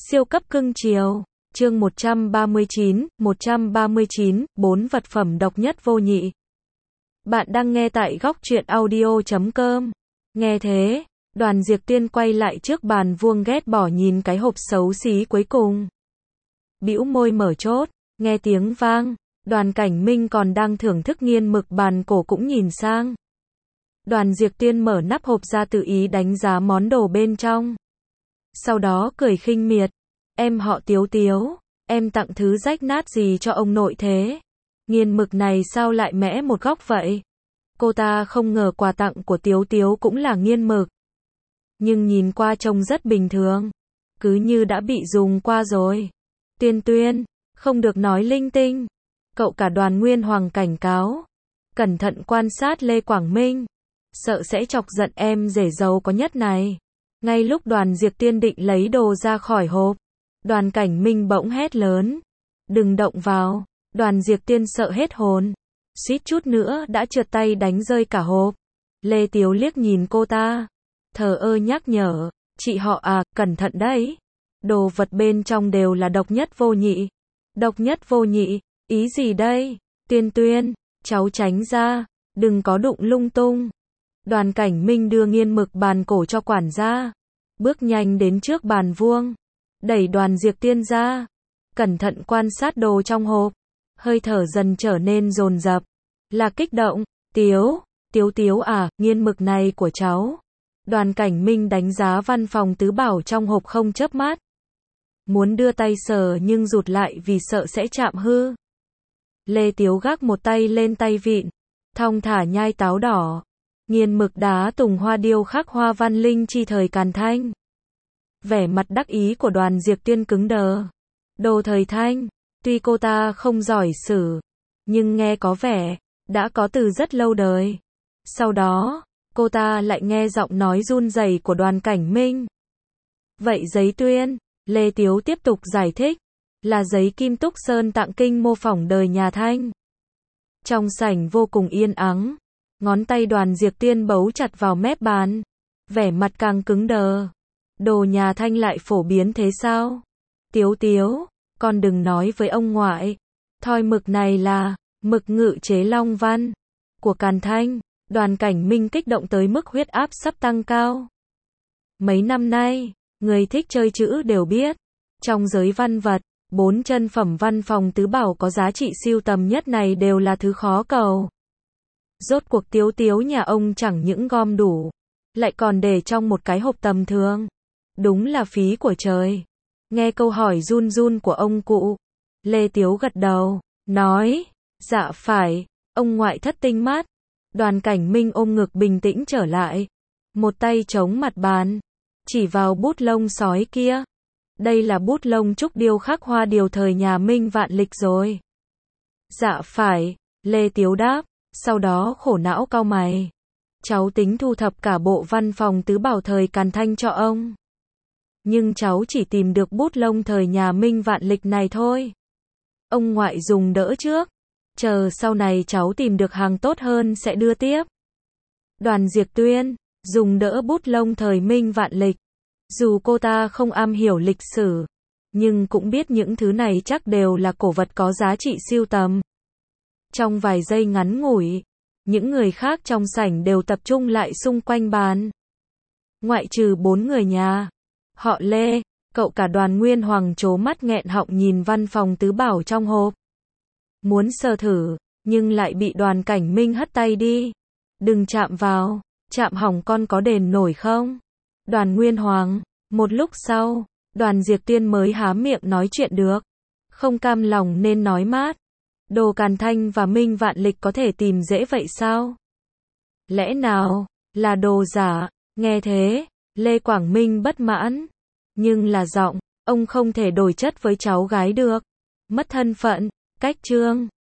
Siêu cấp cưng chiều. Chương 139, 4 vật phẩm độc nhất vô nhị. Bạn đang nghe tại góc truyện audio.com. Nghe thế, Đoàn Diệp Tiên quay lại trước bàn vuông ghét bỏ nhìn cái hộp xấu xí cuối cùng. Bĩu môi mở chốt, nghe tiếng vang, Đoàn Cảnh Minh còn đang thưởng thức nghiên mực bàn cổ cũng nhìn sang. Đoàn Diệp Tiên mở nắp hộp ra tự ý đánh giá món đồ bên trong. Sau đó cười khinh miệt, em họ Tiếu Tiếu, em tặng thứ rách nát gì cho ông nội thế? Nghiên mực này sao lại mẽ một góc vậy? Cô ta không ngờ quà tặng của Tiếu Tiếu cũng là nghiên mực. Nhưng nhìn qua trông rất bình thường, cứ như đã bị dùng qua rồi. Tiên Tuyên, không được nói linh tinh. Cậu cả Đoàn Nguyên Hoàng cảnh cáo. Cẩn thận quan sát Lê Quảng Minh, sợ sẽ chọc giận em rể giàu có nhất này. Ngay lúc Đoàn Diệp Tiên định lấy đồ ra khỏi hộp, Đoàn Cảnh Minh bỗng hét lớn. Đừng động vào. Đoàn Diệp Tiên sợ hết hồn, suýt chút nữa đã trượt tay đánh rơi cả hộp. Lê Tiếu liếc nhìn cô ta, thờ ơ nhắc nhở, chị họ à, cẩn thận đấy. Đồ vật bên trong đều là độc nhất vô nhị. Độc nhất vô nhị, ý gì đây? Tiên Tuyên, cháu tránh ra, đừng có đụng lung tung. Đoàn Cảnh Minh đưa nghiên mực bàn cổ cho quản gia, bước nhanh đến trước bàn vuông, đẩy Đoàn Diệp Tiên ra, cẩn thận quan sát đồ trong hộp, hơi thở dần trở nên dồn dập, là kích động. Tiếu à, nghiên mực này của cháu. Đoàn Cảnh Minh đánh giá văn phòng tứ bảo trong hộp không chớp mắt, muốn đưa tay sờ nhưng rụt lại vì sợ sẽ chạm hư. Lê Tiếu gác một tay lên tay vịn, thong thả nhai táo đỏ. Nghiên mực đá tùng hoa điêu khắc hoa văn linh chi thời Càn Thanh. Vẻ mặt đắc ý của Đoàn Diệp Tiên cứng đờ. Đồ thời Thanh, tuy cô ta không giỏi sử, nhưng nghe có vẻ đã có từ rất lâu đời. Sau đó, cô ta lại nghe giọng nói run rẩy của Đoàn Cảnh Minh. Vậy giấy tuyên, Lê Tiếu tiếp tục giải thích, là giấy Kim Túc Sơn tặng kinh mô phỏng đời nhà Thanh. Trong sảnh vô cùng yên ắng, ngón tay Đoàn Diệp Tiên bấu chặt vào mép bàn, vẻ mặt càng cứng đờ. Đồ nhà Thanh lại phổ biến thế sao? Tiếu, con đừng nói với ông ngoại. Thoi mực này là mực ngự chế long văn của Càn Thanh. Đoàn Cảnh Minh kích động tới mức huyết áp sắp tăng cao. Mấy năm nay, người thích chơi chữ đều biết, trong giới văn vật, 4 chân phẩm văn phòng tứ bảo có giá trị sưu tầm nhất này đều là thứ khó cầu. Rốt cuộc Tiếu nhà ông chẳng những gom đủ, lại còn để trong một cái hộp tầm thường. Đúng là phí của trời. Nghe câu hỏi run run của ông cụ, Lê Tiếu gật đầu, nói, dạ phải, ông ngoại thất tinh mắt. Đoàn Cảnh Minh ôm ngực bình tĩnh trở lại, một tay chống mặt bàn, chỉ vào bút lông sói kia. Đây là bút lông trúc điêu khắc hoa điều thời nhà Minh Vạn Lịch rồi. Dạ phải, Lê Tiếu đáp, sau đó khổ não cau mày. Cháu tính thu thập cả bộ văn phòng tứ bảo thời Càn Thanh cho ông. Nhưng cháu chỉ tìm được bút lông thời nhà Minh Vạn Lịch này thôi. Ông ngoại dùng đỡ trước, chờ sau này cháu tìm được hàng tốt hơn sẽ đưa tiếp. Đoàn Diệp Tuyên, dùng đỡ bút lông thời Minh Vạn Lịch. Dù cô ta không am hiểu lịch sử, nhưng cũng biết những thứ này chắc đều là cổ vật có giá trị sưu tầm. Trong vài giây ngắn ngủi, những người khác trong sảnh đều tập trung lại xung quanh bàn. Ngoại trừ 4 người nhà họ Lê, cậu cả Đoàn Nguyên Hoàng trố mắt nghẹn họng nhìn văn phòng tứ bảo trong hộp. Muốn sờ thử, nhưng lại bị Đoàn Cảnh Minh hất tay đi. Đừng chạm vào, chạm hỏng con có đền nổi không? Đoàn Nguyên Hoàng. Một lúc sau, Đoàn Diệp Tiên mới há miệng nói chuyện được. Không cam lòng nên nói mát. Đồ Càn Thanh và Minh Vạn Lịch có thể tìm dễ vậy sao? Lẽ nào là đồ giả? Nghe thế, Lê Quảng Minh bất mãn. Nhưng là giọng, ông không thể đổi chất với cháu gái được. Mất thân phận, cách trương.